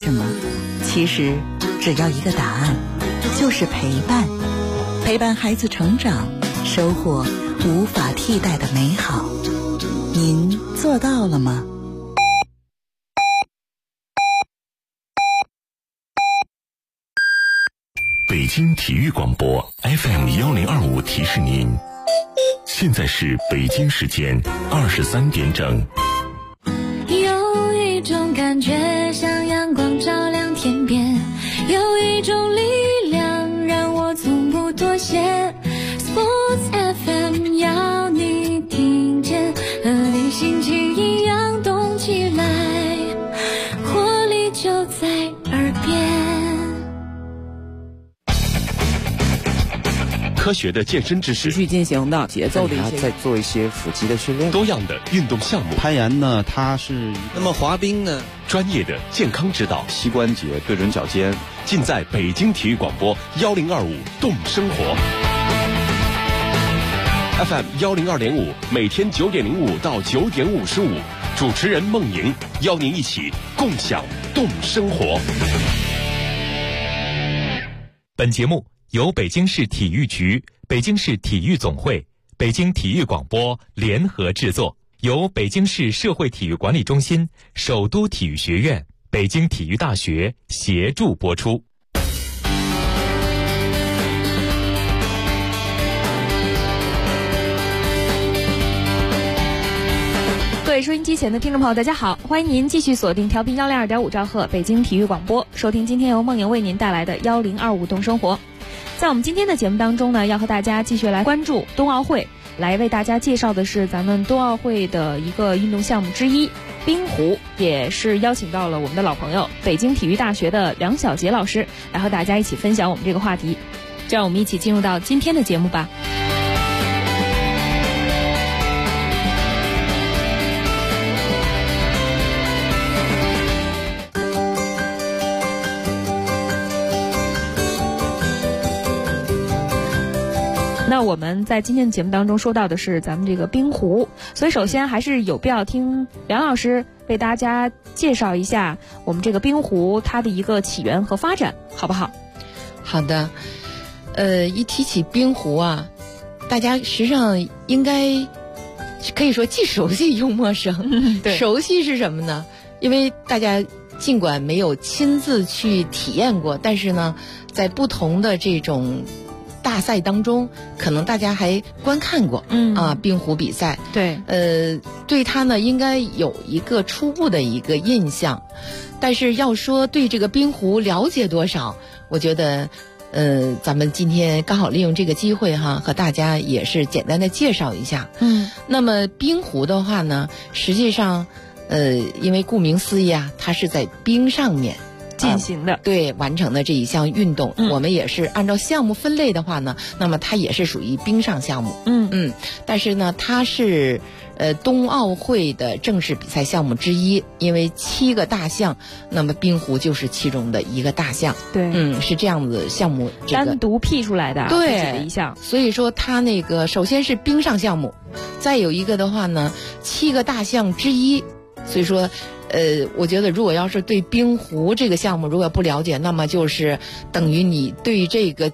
什么？其实只要一个答案，就是陪伴。陪伴孩子成长，收获无法替代的美好。您做到了吗？ 北京体育广播 FM1025提示您，现在是北京时间23点整。 有一种感觉像阳光照亮天边，有一种力量让我从不妥协。 Sports FM 要你听见，和你心情一样动起来，活力就在耳边。 科学的健身知识， 持续进行的节奏的一些， 再做一些腹肌的训练， 多样的运动项目。 攀岩呢，它是那么滑冰呢， 专业的健康指导， 膝关节对准脚尖， 尽在北京体育广播1025动生活 FM 102.5，每天9点05到9点55，主持人孟莹邀您一起共享动生活。 本节目由北京市体育局、北京市体育总会、北京体育广播联合制作，由北京市社会体育管理中心、首都体育学院、北京体育大学协助播出。 各位收音机前的听众朋友，大家好，欢迎您继续锁定调频102.5兆赫北京体育广播，收听今天由梦莹为您带来的1025动生活。在我们今天的节目当中呢，要和大家继续来关注冬奥会，来为大家介绍的是咱们冬奥会的一个运动项目之一冰壶，也是邀请到了我们的老朋友北京体育大学的梁晓杰老师来和大家一起分享我们这个话题。就让我们一起进入到今天的节目吧。那我们在今天的节目当中说到的是咱们这个冰壶，所以首先还是有必要听梁老师为大家介绍一下我们这个冰壶它的一个起源和发展，好不好？ 好的。一提起冰壶啊，大家实际上应该可以说既熟悉又陌生。 对， 熟悉是什么呢？因为大家尽管没有亲自去体验过，但是呢，在不同的这种大赛当中，可能大家还观看过，冰壶比赛。 对， 对它呢应该有一个初步的一个印象，但是要说对这个冰壶了解多少，我觉得，咱们今天刚好利用这个机会哈，和大家也是简单的介绍一下。那么冰壶的话呢，实际上，因为顾名思义啊，它是在冰上面进行的， 对，完成的这一项运动，我们也是按照项目分类的话呢，那么它也是属于冰上项目。但是呢，它是冬奥会的正式比赛项目之一，因为7个大项，那么冰壶就是其中的一个大项。 对， 是这样子项目， 单独辟出来的， 对， 自己的一项。 所以说它那个首先是冰上项目，再有一个的话呢，7个大项之一。所以说，我觉得如果要是对冰壶这个项目如果不了解，那么就是等于你对这个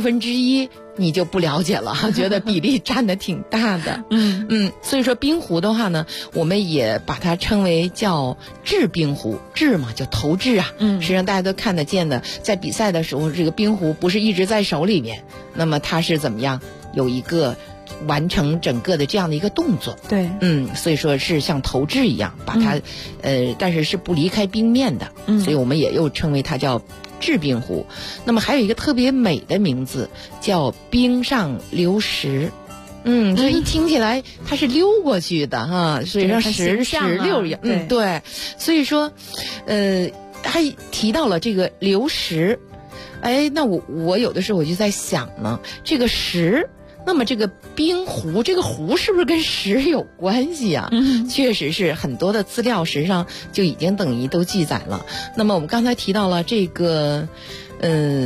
1/7你就不了解了，觉得比例占得挺大的。所以说冰壶的话呢，我们也把它称为叫制冰壶，制嘛就投掷啊。实际上大家都看得见的，在比赛的时候，这个冰壶不是一直在手里面，那么它是怎么样有一个完成整个的这样的一个动作。 对， 所以说是像投掷一样把它，但是是不离开冰面的，所以我们也又称为它叫制冰壶。那么还有一个特别美的名字叫冰上溜石。这一听起来它是溜过去的哈，所以说石溜一样。对，所以说，还提到了这个流石。那我有的时候我就在想呢，这个石，那么这个冰壶，这个壶是不是跟石有关系啊？确实是，很多的资料实际上就已经等于都记载了。那么我们刚才提到了这个，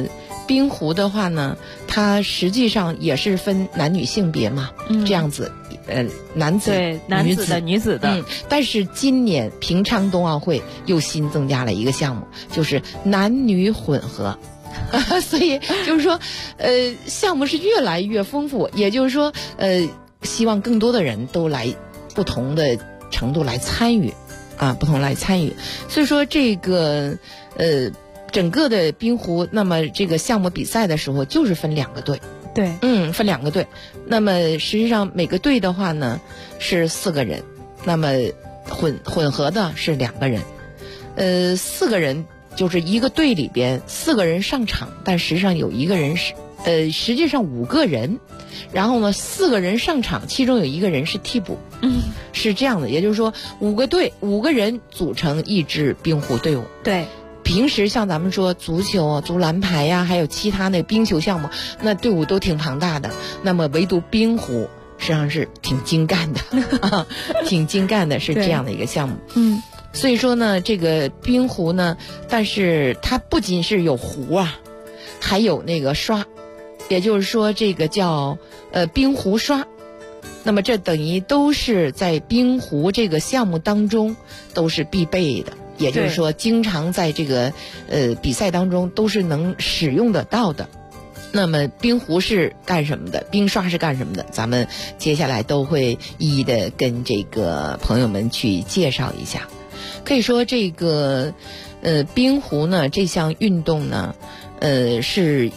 冰壶的话呢，它实际上也是分男女性别嘛，这样子，男子对男子的女子的， 但是今年平昌冬奥会又新增加了一个项目，就是男女混合。所以就是说，项目是越来越丰富，也就是说，希望更多的人都来不同的程度来参与，不同来参与。所以说这个整个的冰壶，那么这个项目比赛的时候就是分2个队， 对， 分2个队。那么实际上每个队的话呢是4个人，那么混合的是2个人，4个人。就是一个队里边4个人上场，但实际上有1个人是，实际上5个人，然后呢4个人上场，其中有1个人是替补，是这样的，也就是说5个队5个人组成一支冰壶队伍。 对， 平时像咱们说足球啊、足篮排呀，还有其他那冰球项目，那队伍都挺庞大的，那么唯独冰壶实际上是挺精干的，挺精干的，是这样的一个项目。所以说呢，这个冰壶呢，但是它不仅是有壶啊，还有那个刷，也就是说这个叫冰壶刷。那么这等于都是在冰壶这个项目当中都是必备的，也就是说经常在这个比赛当中都是能使用得到的。那么冰壶是干什么的，冰刷是干什么的，咱们接下来都会一一的跟这个朋友们去介绍一下。可以说这个冰壶呢这项运动呢是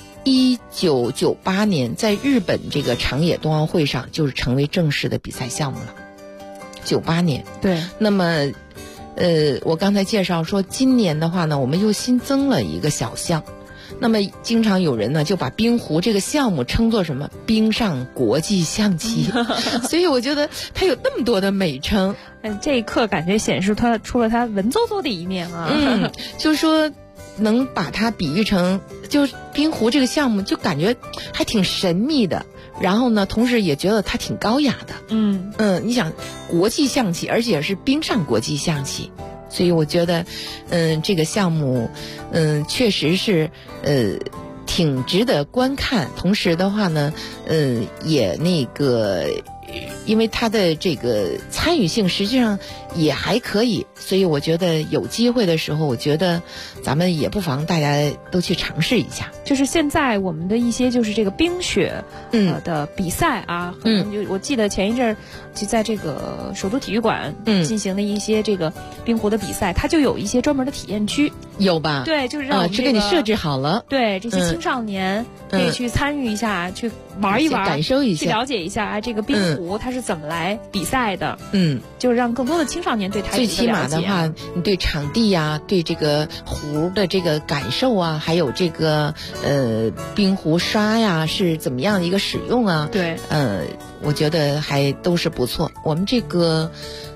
1998年在日本这个长野冬奥会上就是成为正式的比赛项目了。98年。 对。 那么我刚才介绍说今年的话呢，我们又新增了一个小项。那么经常有人呢就把冰壶这个项目称作什么冰上国际象棋，所以我觉得它有那么多的美称。 这一刻感觉显示它出了它文绉绉的一面啊。 就是说能把它比喻成就是冰壶这个项目就感觉还挺神秘的，然后呢同时也觉得它挺高雅的。你想国际象棋，而且是冰上国际象棋，所以我觉得这个项目确实是挺值得观看。同时的话呢也那个因为它的这个参与性实际上也还可以，所以我觉得有机会的时候，我觉得咱们也不妨大家都去尝试一下。 就是现在我们的一些就是这个冰雪的比赛啊，我记得前一阵儿就在这个首都体育馆进行的一些这个冰壶的比赛，它就有一些专门的体验区， 有吧？ 对，就是让我们是给你设置好了， 对这些青少年可以去参与一下，去玩一玩， 感受一下， 去了解一下这个冰壶它是怎么来比赛的。 就让更多的青少年对它最起码的话，你对场地呀，对这个壶的这个感受啊，还有这个冰壶刷呀是怎么样的一个使用啊？ 对， 我觉得还都是不错。我们这个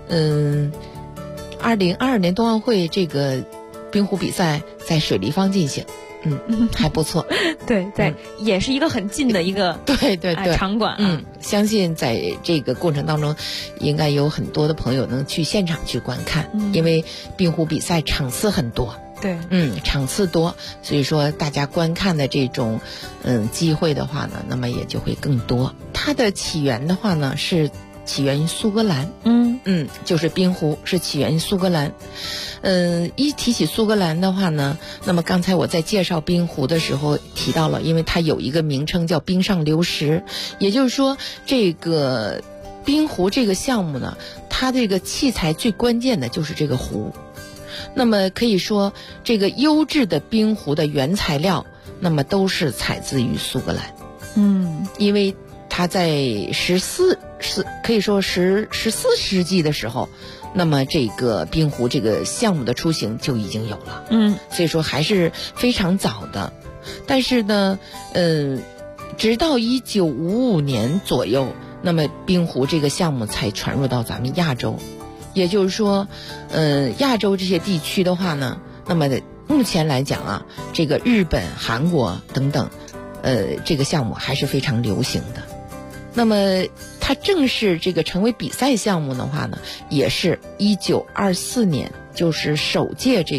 2022年冬奥会这个冰壶比赛在水立方进行。还不错。 对，也是一个很近的一个对场馆。 相信在这个过程当中，应该有很多的朋友能去现场去观看，因为冰壶比赛场次很多。 对， 场次多，所以说大家观看的这种机会的话呢，那么也就会更多。它的起源的话呢是起源于苏格兰。就是冰壶是起源于苏格兰。一提起苏格兰的话呢，那么刚才我在介绍冰壶的时候提到了，因为它有一个名称叫冰上流石，也就是说这个冰壶这个项目呢，它这个器材最关键的就是这个壶。那么可以说这个优质的冰壶的原材料，那么都是采自于苏格兰。因为它在可以说14世纪的时候，那么这个冰壶这个项目的雏形就已经有了。所以说还是非常早的。但是呢直到1955年左右，那么冰壶这个项目才传入到咱们亚洲。也就是说亚洲这些地区的话呢，那么目前来讲啊，这个日本、韩国等等这个项目还是非常流行的。那么它正式这个成为比赛项目的话呢，也是1924年，就是首届这个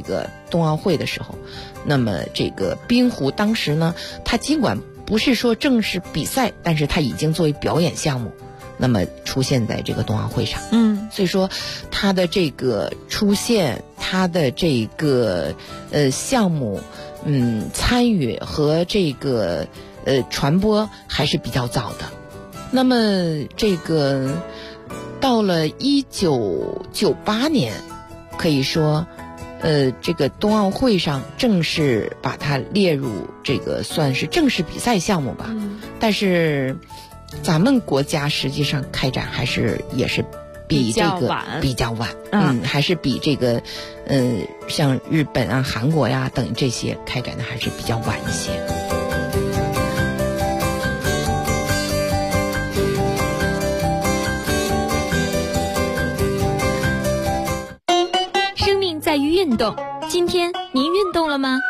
冬奥会的时候，那么这个冰壶当时呢，它尽管不是说正式比赛，但是它已经作为表演项目，那么出现在这个冬奥会上。所以说它的这个出现，它的这个项目参与和这个传播还是比较早的。那么这个到了1998年，可以说这个冬奥会上正式把它列入这个算是正式比赛项目吧。但是咱们国家实际上开展也是比这个比较晚，还是比这个像日本啊、韩国呀等这些开展的还是比较晚一些。 生命在于运动，今天您运动了吗？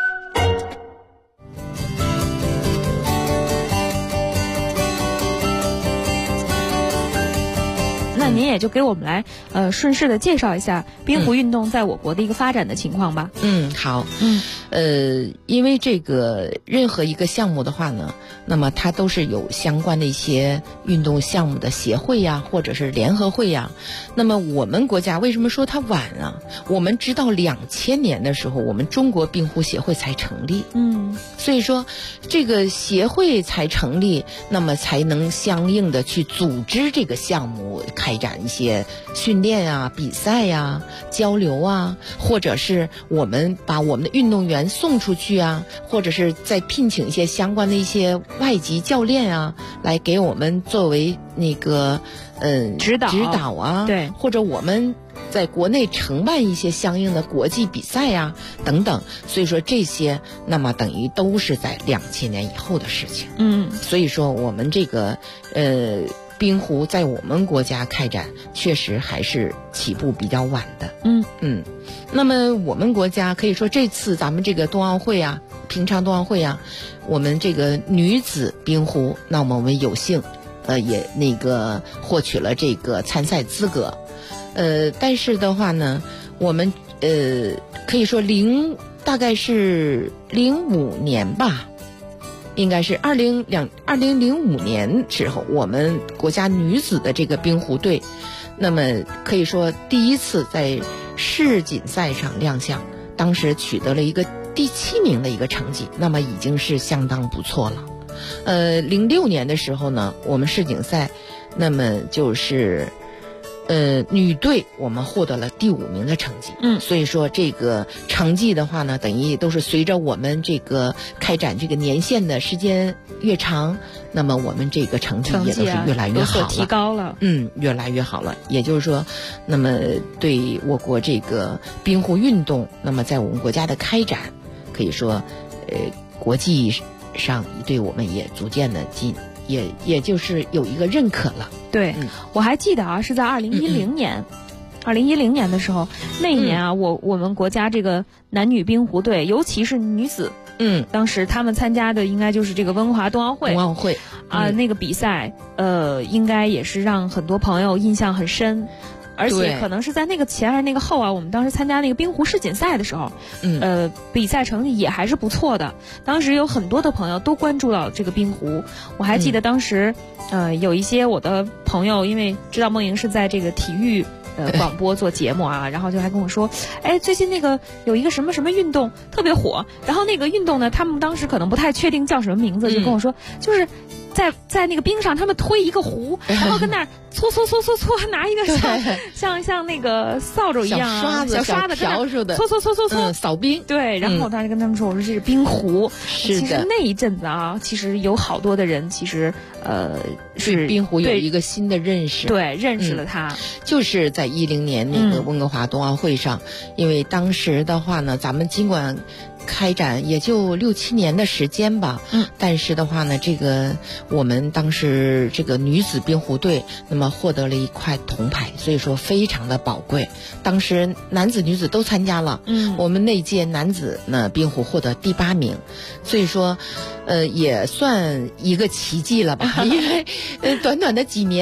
那您也就给我们来顺势的介绍一下冰壶运动在我国的一个发展的情况吧。 好。因为这个任何一个项目的话呢，那么它都是有相关的一些运动项目的协会呀，或者是联合会呀。那么我们国家为什么说它晚啊？我们直到2000年的时候，我们中国冰壶协会才成立。所以说这个协会才成立，那么才能相应的去组织这个项目，开展一些训练啊、比赛呀、交流啊，或者是我们把我们的运动员送出去啊，或者是再聘请一些相关的一些外籍教练啊，来给我们作为那个指导啊， 对， 或者我们在国内承办一些相应的国际比赛呀等等。所以说这些那么等于都是在2000年以后的事情。所以说我们这个冰壶在我们国家开展确实还是起步比较晚的。那么我们国家可以说这次咱们这个冬奥会啊，平昌冬奥会啊，我们这个女子冰壶，那么我们有幸也那个获取了这个参赛资格。但是的话呢，我们可以说大概是05年吧，应该是2005年时候，我们国家女子的这个冰壶队，那么可以说第一次在世锦赛上亮相，当时取得了一个第7名的一个成绩，那么已经是相当不错了。06年的时候呢，我们世锦赛，那么就是女队我们获得了第5名的成绩。所以说这个成绩的话呢，等于都是随着我们这个开展这个年限的时间越长，那么我们这个成绩也都是越来越好了， 有所提高了。 越来越好了。也就是说，那么对我国这个冰壶运动，那么在我们国家的开展，可以说国际上对我们也逐渐的也就是有一个认可了。 对，我还记得啊，是在2010年，2010年的时候，那一年啊，我们国家这个男女冰壶队，尤其是女子，当时他们参加的应该就是这个温华冬奥会啊，那个比赛，应该也是让很多朋友印象很深。而且可能是在那个前还是那个后啊，我们当时参加那个冰壶世锦赛的时候，比赛成绩也还是不错的。当时有很多的朋友都关注到这个冰壶，我还记得当时，有一些我的朋友，因为知道梦莹是在这个体育广播做节目啊，然后就还跟我说，最近那个有一个什么什么运动特别火，然后那个运动呢，他们当时可能不太确定叫什么名字，就跟我说，就是在那个冰上，他们推一个壶，然后跟那儿搓，拿一个像那个扫帚一样小刷子笤帚的搓， 扫冰。 对，然后我当时跟他们说，我说这是冰壶。 是的。 其实那一阵子啊，其实有好多的人其实是冰壶有一个新的认识。 对，认识了它。 就是在2010年那个温哥华冬奥会上，因为当时的话呢，咱们尽管开展也就6、7年的时间吧，但是的话呢，这个我们当时这个女子冰壶队，那么获得了一块铜牌，所以说非常的宝贵。当时男子女子都参加了，我们那届男子呢冰壶获得第8名，所以说也算一个奇迹了吧。因为短短的几年，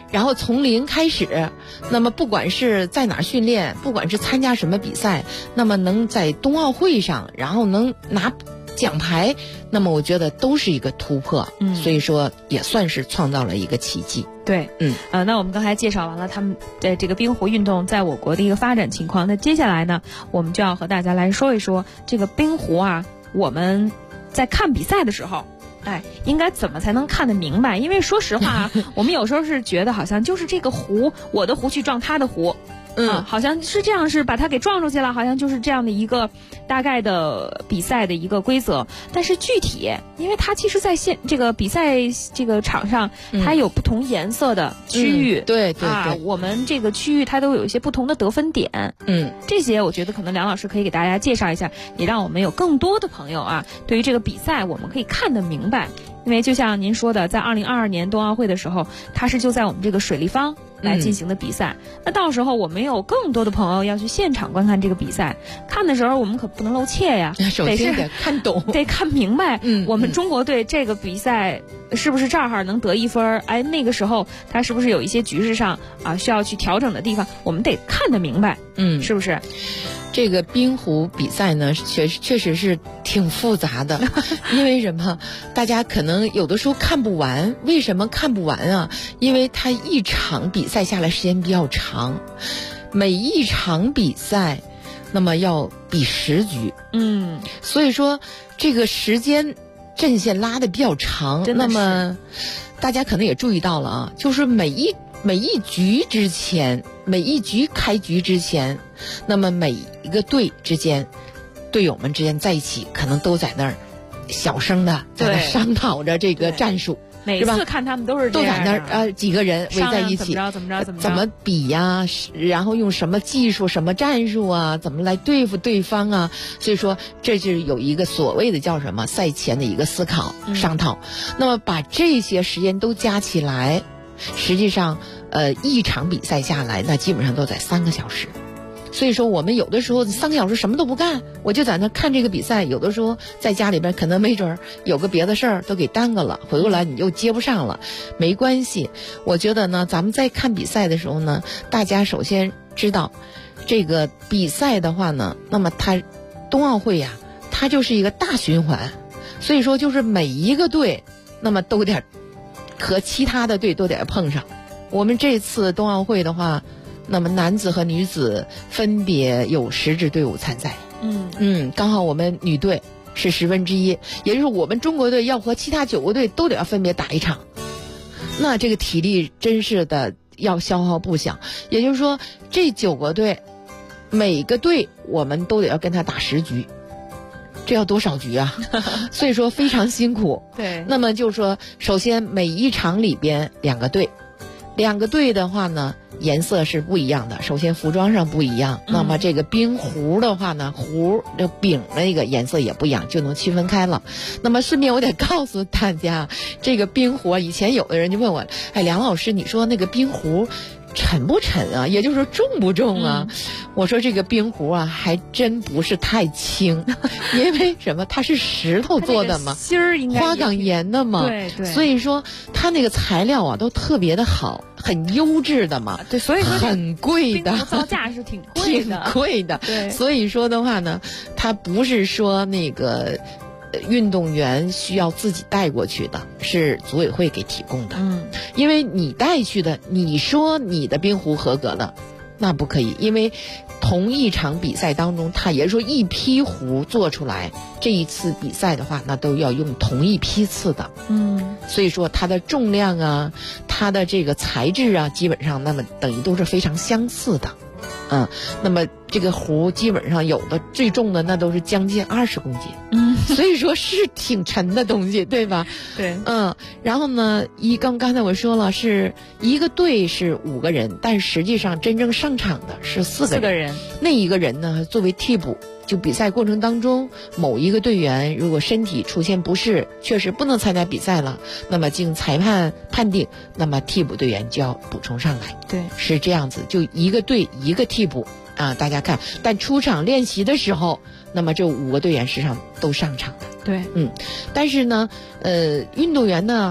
然后从零开始，那么不管是在哪儿训练，不管是参加什么比赛，那么能在冬奥会上，然后能拿奖牌，那么我觉得都是一个突破。所以说也算是创造了一个奇迹。 对，那我们刚才介绍完了他们的这个冰壶运动在我国的一个发展情况，那接下来呢，我们就要和大家来说一说这个冰壶啊，我们在看比赛的时候，应该怎么才能看得明白？因为说实话啊，我们有时候是觉得好像就是这个壶，我的壶去撞他的壶。好像是这样，是把它给撞出去了，好像就是这样的一个大概的比赛的一个规则。但是具体，因为它其实在这个比赛这个场上，它有不同颜色的区域， 对， 我们这个区域它都有一些不同的得分点，这些我觉得可能梁老师可以给大家介绍一下，也让我们有更多的朋友啊，对于这个比赛我们可以看得明白。因为就像您说的，在2022年冬奥会的时候，它是就在我们这个水立方来进行的比赛。那到时候我们有更多的朋友要去现场观看这个比赛，看的时候我们可不能露怯呀， 首先得看懂， 得看明白。我们中国队这个比赛是不是这儿能得1分？那个时候他是不是有一些局势上需要去调整的地方？我们得看得明白，是不是？ 这个冰壶比赛呢，确实是挺复杂的，因为什么？大家可能有的时候看不完。为什么看不完啊？因为它一场比赛下来时间比较长，每一场比赛，那么要比10局，所以说这个时间阵线拉得比较长。那么大家可能也注意到了啊，就是每一局之前，每一局开局之前，那么每一个队友们之间在一起，可能都在那儿小声的在那商讨着这个战术。 每次看他们都是这样的， 都在那儿几个人围在一起，怎么比呀？然后用什么技术、什么战术啊？怎么来对付对方啊？所以说，这就是有一个所谓的叫什么赛前的一个思考、商讨。那么把这些时间都加起来，实际上，一场比赛下来，那基本上都在3个小时。所以说我们有的时候3个小时什么都不干，我就在那看这个比赛，有的时候在家里边可能没准有个别的事儿都给耽搁了，回过来你又接不上了，没关系。我觉得呢，咱们在看比赛的时候呢，大家首先知道这个比赛的话呢，那么它冬奥会呀，它就是一个大循环，所以说就是每一个队那么都得和其他的队都得碰上。我们这次冬奥会的话，那么男子和女子分别有10支队伍参赛。刚好我们女队是1/10，也就是我们中国队要和其他9个队都得要分别打一场。那这个体力真是的要消耗不小。也就是说，这9个队，每个队我们都得要跟他打10局。这要多少局啊？所以说非常辛苦。 对。 那么就是说，首先每一场里边2个队。2个队的话呢，颜色是不一样的。首先服装上不一样，那么这个冰壶的话呢，壶这柄那个颜色也不一样，就能区分开了。那么顺便我得告诉大家，这个冰壶以前有的人就问我，梁老师，你说那个冰壶沉不沉啊？也就是说重不重啊？我说这个冰壶啊，还真不是太轻，因为什么？它是石头做的嘛， 芯儿应该花岗岩的嘛， 对， 所以说它那个材料啊都特别的好，很优质的嘛， 对，所以说很贵的， 造价是挺贵的， 挺贵的。 对， 所以说的话呢，它不是说那个运动员需要自己带过去的，是组委会给提供的。因为你带去的，你说你的冰壶合格了，那不可以，因为同一场比赛当中，它也是说一批壶做出来，这一次比赛的话，那都要用同一批次的。所以说它的重量啊，它的这个材质啊，基本上那么等于都是非常相似的。那么这个壶基本上有的最重的那都是将近20公斤，所以说是挺沉的东西，对吧？ 对， 然后呢，刚才我说了，是一个队是5个人，但实际上真正上场的是4个人。那一个人呢，作为替补，就比赛过程当中某一个队员如果身体出现不适，确实不能参加比赛了，那么经裁判判定，那么替补队员就要补充上来。 对， 是这样子，就一个队一个替补啊，大家看。但出场练习的时候，那么这5个队员实际上都上场的。 对， 但是呢，运动员呢，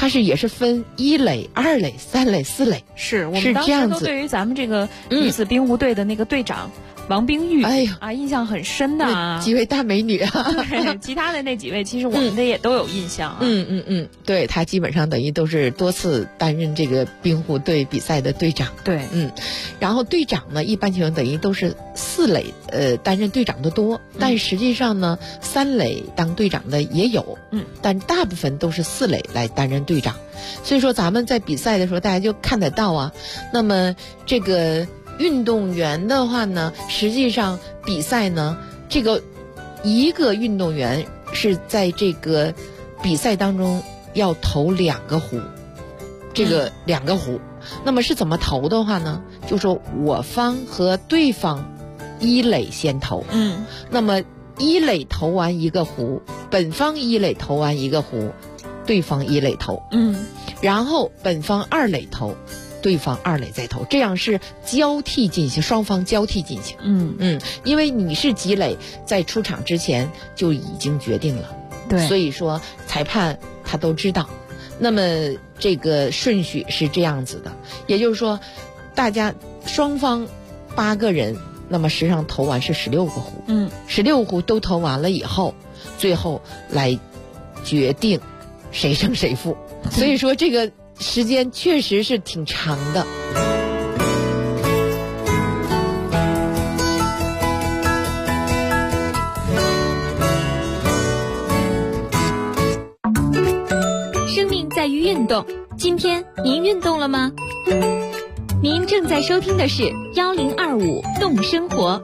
它也是分1垒、2垒、3垒、4垒， 是我们当时都对于咱们这个女子冰壶队的那个队长王冰玉， 哎呀印象很深的啊， 几位大美女啊。 对，其他的那几位其实我们的也都有印象啊。 对，她基本上等于都是多次担任这个冰壶队比赛的队长。 对， 然后队长呢，一般情况等于都是4垒担任队长的多，但实际上呢，3垒当队长的也有，但大部分都是4垒来担任队长。所以说咱们在比赛的时候，大家就看得到啊。那么这个运动员的话呢，实际上比赛呢，这个一个运动员是在这个比赛当中要投2个壶，这个2个壶，那么是怎么投的话呢？就说我方和对方1垒先投，那么1垒投完1个壶，本方1垒投完1个壶，对方1垒投，然后本方2垒投，对方2垒再投，这样是交替进行，双方交替进行。因为你是几垒，在出场之前就已经决定了， 对， 所以说裁判他都知道。那么这个顺序是这样子的，也就是说，大家双方8个人，那么实际上投完是16个壶，16壶都投完了以后，最后来决定谁胜谁负。所以说这个时间确实是挺长的。 生命在于运动，今天您运动了吗？您正在收听的是1025动生活。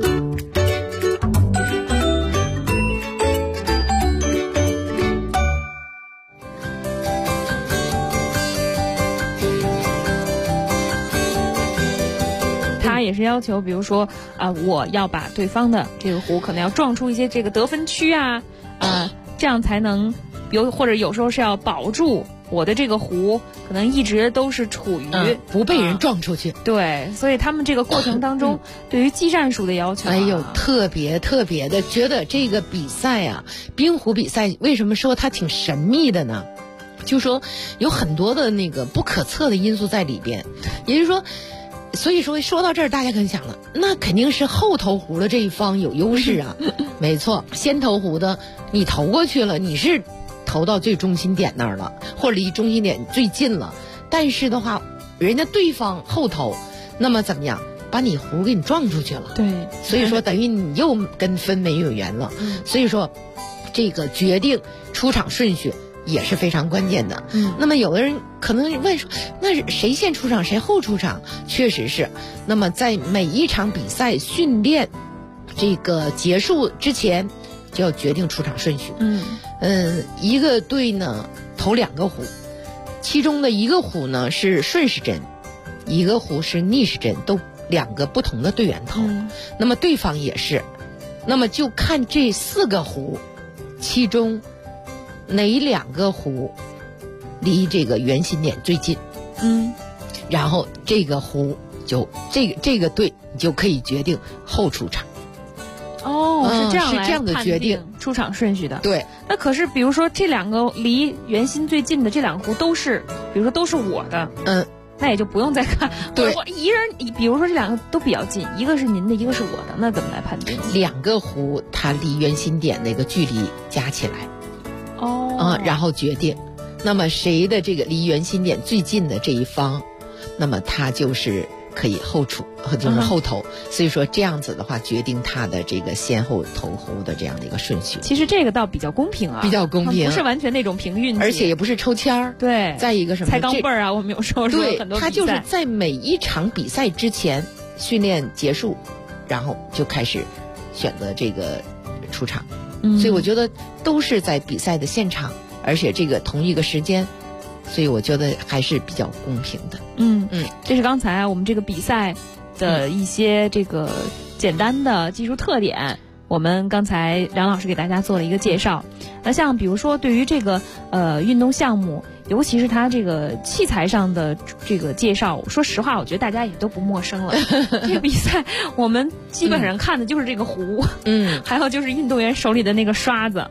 他也是要求，比如说我要把对方的这个壶可能要撞出一些这个得分区这样才能或者有时候是要保住我的这个壶可能一直都是处于不被人撞出去。 对，所以他们这个过程当中对于技战术的要求特别的觉得这个比赛啊，冰壶比赛为什么说它挺神秘的呢？就说有很多的那个不可测的因素在里边，也就是说，所以说到这儿，大家可能想了，那肯定是后投壶的这一方有优势啊。没错，先投壶的你投过去了，你是投到最中心点那儿了，或者离中心点最近了。但是的话，人家对方后投，那么怎么样？把你壶给你撞出去了。 对， 所以说等于你又跟分没有缘了。所以说，这个决定出场顺序也是非常关键的。那么有的人可能问说，那是谁先出场谁后出场？确实是。那么在每一场比赛训练这个结束之前，就要决定出场顺序。一个队呢投2个壶，其中的一个壶呢是顺时针，一个壶是逆时针，都2个不同的队员投。那么对方也是，那么就看这4个壶，其中哪2个壶离这个圆心点最近，然后这个壶就这个队就可以决定后出场。 是这样的决定出场顺序的。对， 那可是比如说这2个离圆心最近的这2个壶都是，比如说都是我的，那也就不用再看。 对， 我一人，比如说这2个都比较近，一个是您的，一个是我的，那怎么来判定 ？2个壶它离圆心点那个距离加起来，然后决定，那么谁的这个离圆心点最近的这一方，那么他就是可以后出，就是后投。所以说这样子的话，决定他的这个先后投壶的这样的一个顺序。 其实这个倒比较公平啊， 比较公平， 不是完全那种凭运气， 而且也不是抽签儿。 对， 再一个什么猜钢镚儿啊，我们有时候说很多比赛， 他就是在每一场比赛之前训练结束，然后就开始选择这个出场。所以我觉得都是在比赛的现场，而且这个同一个时间，所以我觉得还是比较公平的。 这是刚才我们这个比赛的一些这个简单的技术特点，我们刚才梁老师给大家做了一个介绍。那像比如说对于这个运动项目，尤其是它这个器材上的这个介绍，说实话我觉得大家也都不陌生了。这个比赛我们基本上看的就是这个壶，还有就是运动员手里的那个刷子。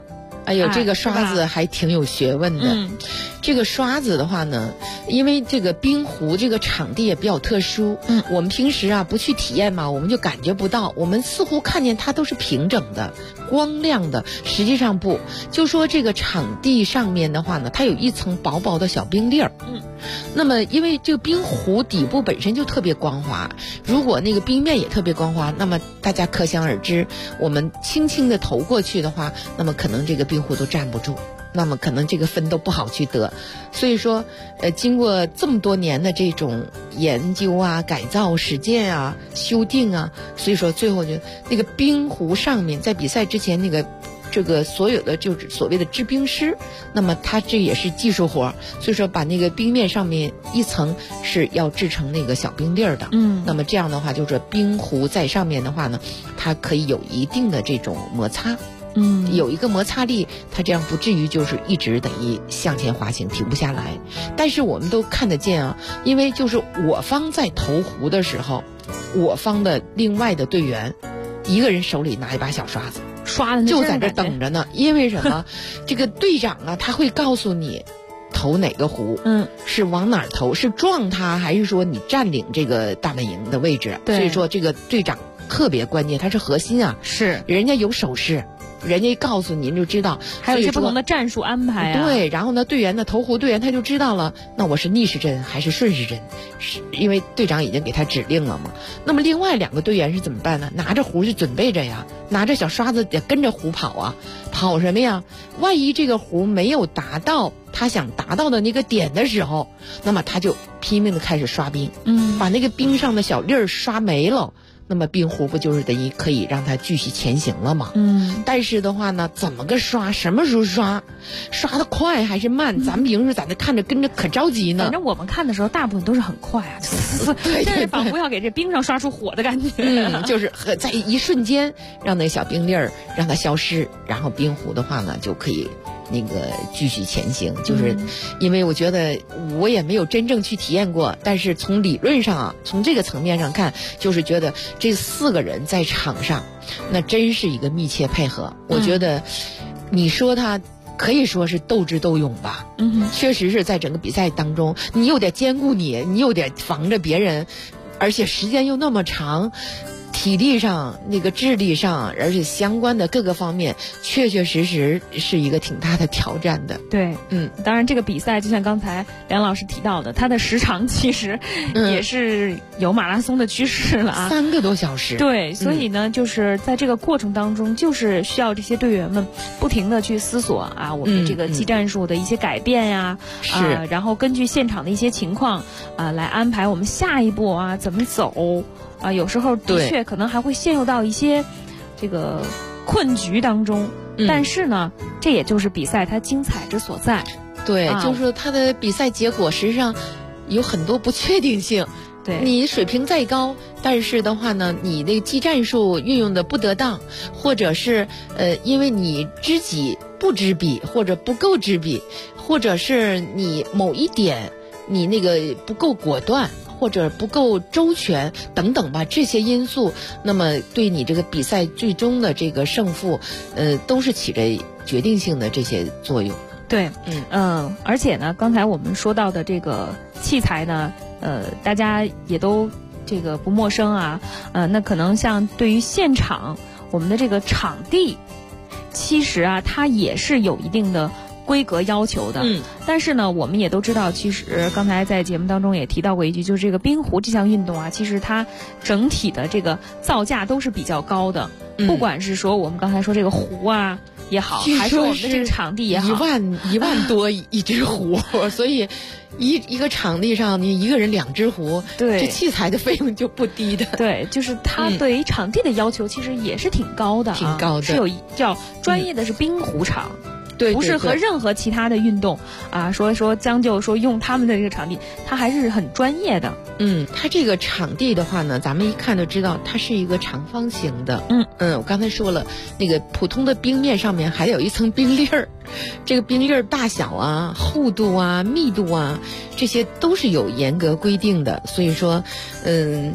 哎呦，这个刷子还挺有学问的。这个刷子的话呢，因为这个冰壶这个场地也比较特殊，我们平时啊不去体验嘛，我们就感觉不到，我们似乎看见它都是平整的、光亮的，实际上不。就说这个场地上面的话呢，它有一层薄薄的小冰粒儿。那么因为这个冰壶底部本身就特别光滑，如果那个冰面也特别光滑，那么大家可想而知，我们轻轻的投过去的话，那么可能这个冰壶都站不住。那么可能这个分都不好去得，所以说，经过这么多年的这种研究啊、改造、实践啊、修订啊，所以说最后就那个冰壶上面，在比赛之前这个所有的就是所谓的制冰师，那么他这也是技术活，所以说把那个冰面上面一层是要制成那个小冰粒儿的。那么这样的话，就是冰壶在上面的话呢，它可以有一定的这种摩擦。有一个摩擦力，它这样不至于就是一直等于向前滑行停不下来。但是我们都看得见啊，因为就是我方在投壶的时候，我方的另外的队员一个人手里拿一把小刷子， 刷的就在这等着呢。因为什么？这个队长啊，他会告诉你投哪个壶，是往哪儿投，是撞他还是说你占领这个大本营的位置？所以说这个队长特别关键，他是核心啊， 是人家有手势。人家告诉您就知道， 还有一些不同的战术安排啊。 对，然后呢，队员呢，投壶队员他就知道了，那我是逆时针还是顺时针，是因为队长已经给他指令了嘛。那么另外两个队员是怎么办呢？拿着壶就准备着呀，拿着小刷子得跟着壶跑啊，跑什么呀？万一这个壶没有达到他想达到的那个点的时候，那么他就拼命的开始刷冰，把那个冰上的小粒儿刷没了。那么冰壶不就是等于可以让它继续前行了吗？但是的话呢，怎么个刷，什么时候刷，刷得快还是慢，咱们平时在那看着跟着可着急呢。 反正我们看的时候大部分都是很快啊，真是仿佛要给这冰上刷出火的感觉。 就是在一瞬间让那小冰粒儿让它消失，然后冰壶的话呢就可以那个继续前行。就是因为我觉得我也没有真正去体验过，但是从理论上啊，从这个层面上看，就是觉得这4个人在场上那真是一个密切配合。我觉得你说他可以说是斗智斗勇吧，确实是在整个比赛当中，你又得兼顾你又得防着别人，而且时间又那么长，体力上、那个智力上，而且相关的各个方面，确确实实是一个挺大的挑战的。 对，当然这个比赛就像刚才梁老师提到的，它的时长其实也是有马拉松的趋势了啊 ，3个多小时。 对，所以呢，就是在这个过程当中，就是需要这些队员们不停的去思索啊，我们这个技战术的一些改变呀，然后根据现场的一些情况啊，来安排我们下一步啊怎么走。有时候的确可能还会陷入到一些这个困局当中，但是呢，这也就是比赛它精彩之所在。 对，就是说它的比赛结果实际上有很多不确定性。 对， 你水平再高，但是的话呢，你那个技战术运用的不得当，或者是因为你知己不知彼，或者不够知彼，或者是你某一点你那个不够果断，或者不够周全等等吧，这些因素，那么对你这个比赛最终的这个胜负，都是起着决定性的这些作用。 对，而且呢，刚才我们说到的这个器材呢，大家也都这个不陌生啊，那可能像对于现场我们的这个场地，其实啊，它也是有一定的规格要求的，但是呢，我们也都知道，其实刚才在节目当中也提到过一句，就是这个冰壶这项运动啊，其实它整体的这个造价都是比较高的，不管是说我们刚才说这个壶啊也好，还是我们的这个场地也好 ，1万多一只壶，所以一个场地上你一个人2只壶， 对， 这器材的费用就不低的。 对，就是它对于场地的要求其实也是挺高的， 挺高的， 是有叫专业的是冰壶场。 对， 不是和任何其他的运动啊，说将就说用他们的这个场地，它还是很专业的。 它这个场地的话呢，咱们一看就知道它是一个长方形的。我刚才说了，那个普通的冰面上面还有一层冰粒儿，这个冰粒儿大小啊、厚度啊、密度啊，这些都是有严格规定的。所以说，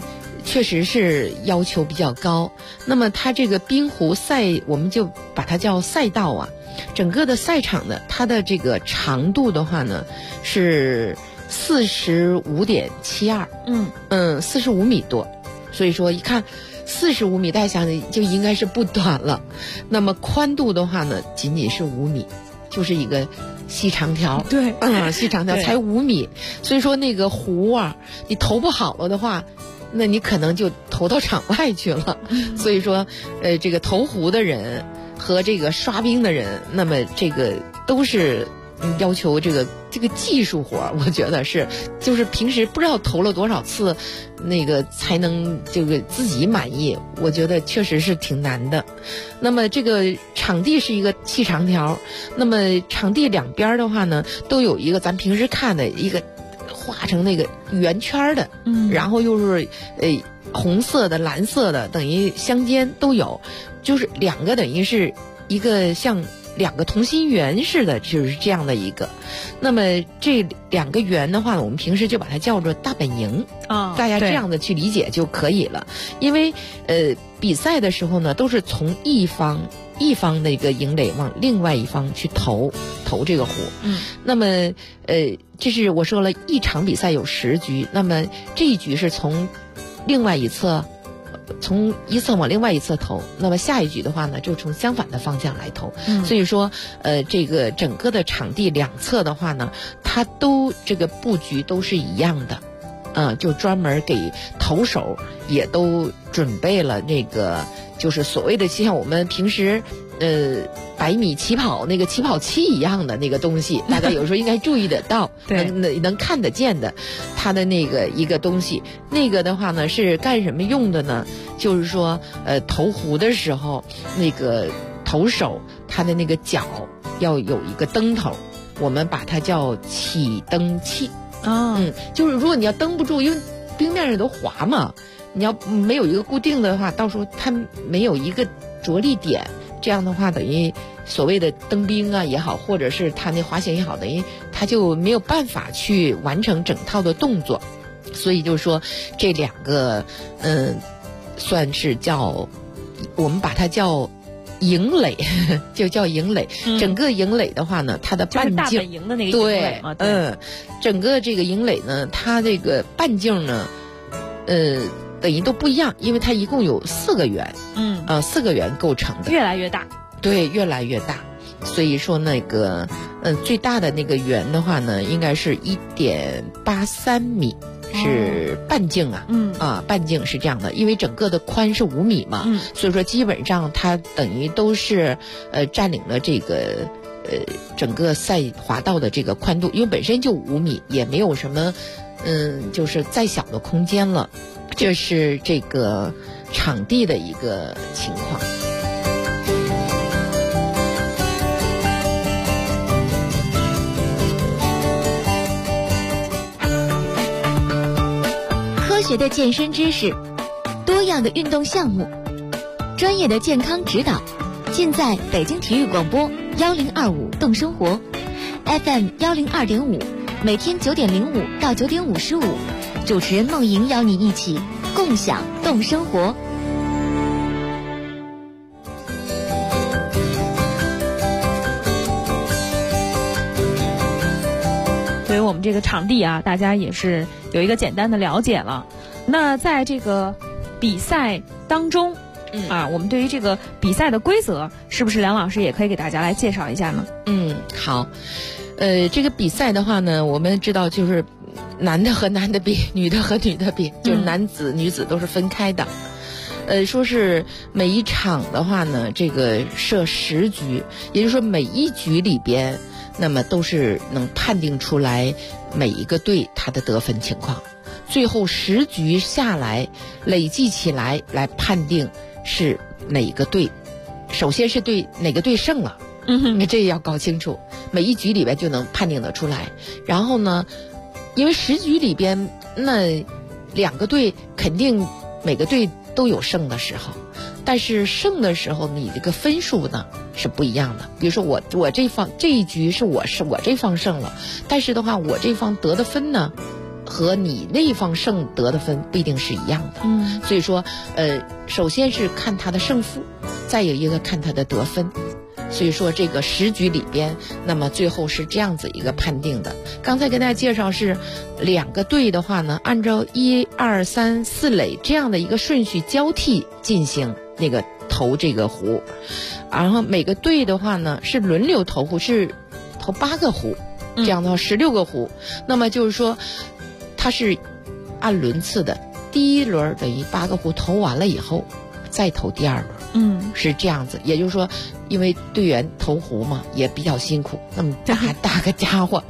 确实是要求比较高。那么它这个滨湖赛，我们就把它叫赛道啊。整个的赛场呢，它的这个长度的话呢是45.72， 45米多。所以说一看45米，大家想就应该是不短了。那么宽度的话呢，仅仅是5米，就是一个细长条。 对， 细长条才5米。所以说那个湖啊，你投不好了的话，那你可能就投到场外去了。所以说，这个投湖的人和这个刷冰的人，那么这个都是要求这个技术活，我觉得是，就是平时不知道投了多少次，那个才能这个自己满意。我觉得确实是挺难的。那么这个场地是一个细长条，那么场地两边的话呢，都有一个咱平时看的一个画成那个圆圈的，然后又是红色的、蓝色的，等于相间都有，就是两个等于是一个像两个同心圆似的，就是这样的一个。那么这两个圆的话，我们平时就把它叫做大本营啊，大家这样的去理解就可以了。因为比赛的时候呢，都是从一方的一个营垒往另外一方去投这个湖。那么这是我说了一场比赛有10局，那么这一局是从另外一侧。从一侧往另外一侧投，那么下一局的话呢，就从相反的方向来投。所以说，这个整个的场地两侧的话呢，它都这个布局都是一样的，就专门给投手也都准备了那个，就是所谓的像我们平时100米起跑那个起跑器一样的那个东西，大家有时候应该注意得到，能看得见的，它的那个一个东西，那个的话呢是干什么用的呢？就是说，投湖的时候，那个投手他的那个脚要有一个蹬头，我们把它叫起蹬器。就是如果你要蹬不住，因为冰面上都滑嘛，你要没有一个固定的话，到时候它没有一个着力点。这样的话，等于所谓的蹬冰啊也好，或者是他那滑行也好，等于他就没有办法去完成整套的动作。所以就是说，这两个算是叫我们把它叫营垒，就叫营垒。整个营垒的话呢，它的半径， 就是大本营的那个营垒嘛。对， 整个这个营垒呢，它这个半径呢，等于都不一样，因为它一共有4个圆，4个圆构成的， 越来越大。 对，越来越大。所以说那个最大的那个圆的话呢，应该是1.83米。是半径半径是这样的，因为整个的宽是5米嘛，所以说基本上它等于都是占领了这个整个赛滑道的这个宽度，因为本身就5米，也没有什么就是再小的空间了。这是这个场地的一个情况。 科学的健身知识，多样的运动项目，专业的健康指导，尽在北京体育广播1025动生活 FM 102.5，每天9点05到9点55，主持人梦莹邀你一起共享动生活。 对于我们这个场地啊，大家也是有一个简单的了解了。那在这个比赛当中，我们对于这个比赛的规则，是不是梁老师也可以给大家来介绍一下呢？ 好。这个比赛的话呢，我们知道就是男的和男的比，女的和女的比，就是男子、女子都是分开的。说是每一场的话呢，这个设10局，也就是说每一局里边，那么都是能判定出来每一个队他的得分情况。最后10局下来，累计起来判定是哪个队，首先是哪个队胜了。这也要搞清楚，每一局里边就能判定得出来。然后呢，因为10局里边那2个队肯定每个队都有胜的时候，但是胜的时候你这个分数呢是不一样的。比如说我这一局是我这方胜了，但是的话我这方得的分呢和你那一方胜得的分不一定是一样的。所以说首先是看他的胜负，再有一个看他的得分。所以说这个10局里边，那么最后是这样子一个判定的。刚才跟大家介绍是2个队的话呢，按照1、2、3、4垒这样的一个顺序交替进行那个投这个壶，然后每个队的话呢是轮流投壶，是投8个壶，这样的话16个壶。那么就是说它是按轮次的，第一轮等于8个壶投完了以后再投第2轮，是这样子。也就是说因为队员投壶嘛也比较辛苦，那么大个家伙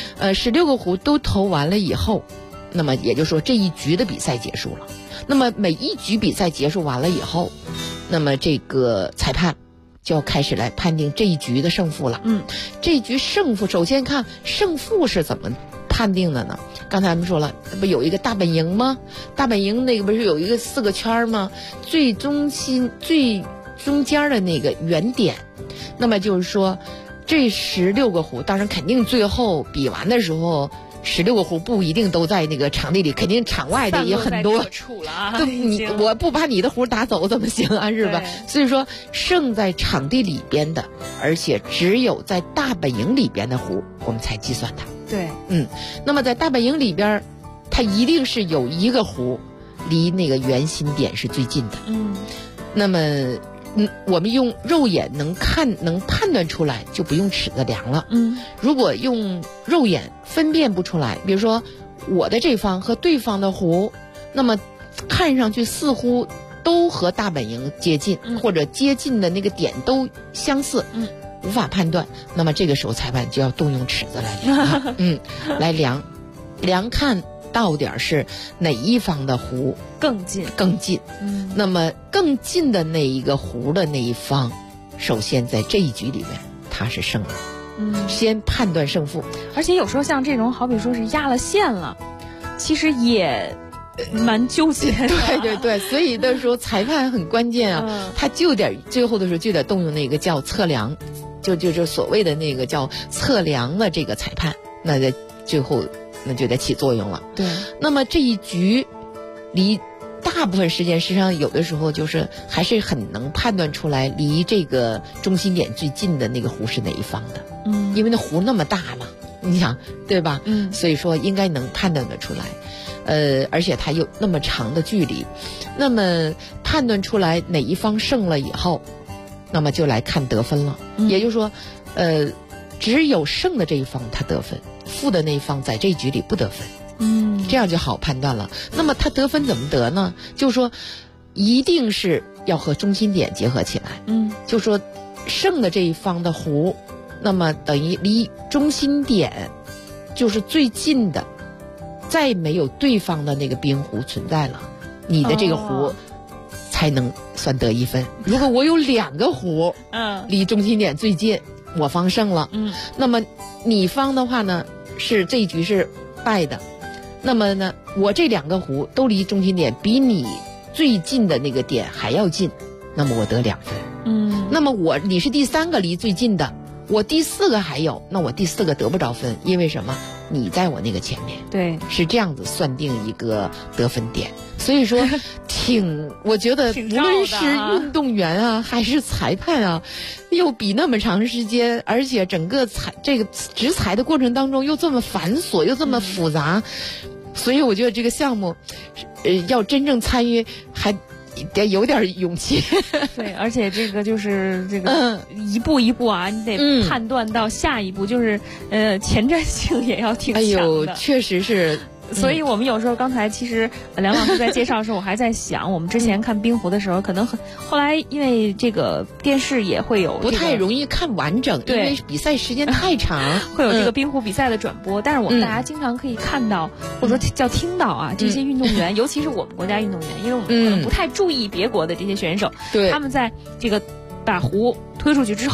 ，16个壶都投完了以后，那么也就是说这一局的比赛结束了。那么每一局比赛结束完了以后，那么这个裁判就要开始来判定这一局的胜负了。这一局胜负首先看胜负是怎么判定的呢？刚才我们说了，不有一个大本营吗？大本营那个不是有一个4个圈吗？最中间的那个圆点，那么就是说这16个壶，当然肯定最后比完的时候16个壶不一定都在那个场地里，肯定场外的也很多处了啊。 我不把你的壶打走怎么行啊，是吧？所以说胜在场地里边的，而且只有在大本营里边的壶我们才计算它。 对， 那么在大本营里边，它一定是有一个壶离那个圆心点是最近的。那么我们用肉眼能判断出来，就不用尺子量了。如果用肉眼分辨不出来，比如说我的这方和对方的壶，那么看上去似乎都和大本营接近，或者接近的那个点都相似，无法判断，那么这个时候裁判就要动用尺子来量来量看到底是哪一方的壶更近。那么更近的那一个壶的那一方，首先在这一局里面他是胜了。先判断胜负。 而且有时候像这种好比说是压了线了，其实也蛮纠结的。 对，所以的时候裁判很关键啊，他就得最后的时候就得动用那个叫测量，就所谓的那个叫测量的这个裁判，那在最后那就得起作用了。 对， 那么这一局离大部分时间，实际上有的时候就是还是很能判断出来离这个中心点最近的那个壶是哪一方的。因为那壶那么大嘛，你想对吧？所以说应该能判断得出来。而且它有那么长的距离，那么判断出来哪一方胜了以后，那么就来看得分了。也就是说，只有胜的这一方他得分，负的那一方在这一局里不得分。这样就好判断了。那么他得分怎么得呢？就是说，一定是要和中心点结合起来。就是说，胜的这一方的壶，那么等于离中心点就是最近的。再没有对方的那个冰壶存在了，你的这个壶才能算得1分。如果我有2个壶，离中心点最近，我方胜了。那么你方的话呢，是这一局是败的。那么呢，我这2个壶都离中心点比你最近的那个点还要近，那么我得2分。那么你是第3个离最近的，我第4个还有，那我第4个得不着分，因为什么？你在我那个前面。 对， 是这样子算定一个得分点。所以说我觉得无论是运动员啊还是裁判啊，又比那么长时间，而且整个这个执裁的过程当中又这么繁琐又这么复杂，所以我觉得这个项目要真正参与还得有点勇气。 对，而且这个就是这个一步一步啊，你得判断到下一步，就是前瞻性也要挺强的。 确实是。 所以我们有时候刚才其实梁老师在介绍的时候，我还在想，我们之前看冰壶的时候，可能后来因为这个电视也会有不太容易看完整，因为比赛时间太长， 会有这个冰壶比赛的转播。但是我们大家经常可以看到，或者说叫听到啊，这些运动员，尤其是我们国家运动员，因为我们可能不太注意别国的这些选手，他们在这个把壶推出去之后，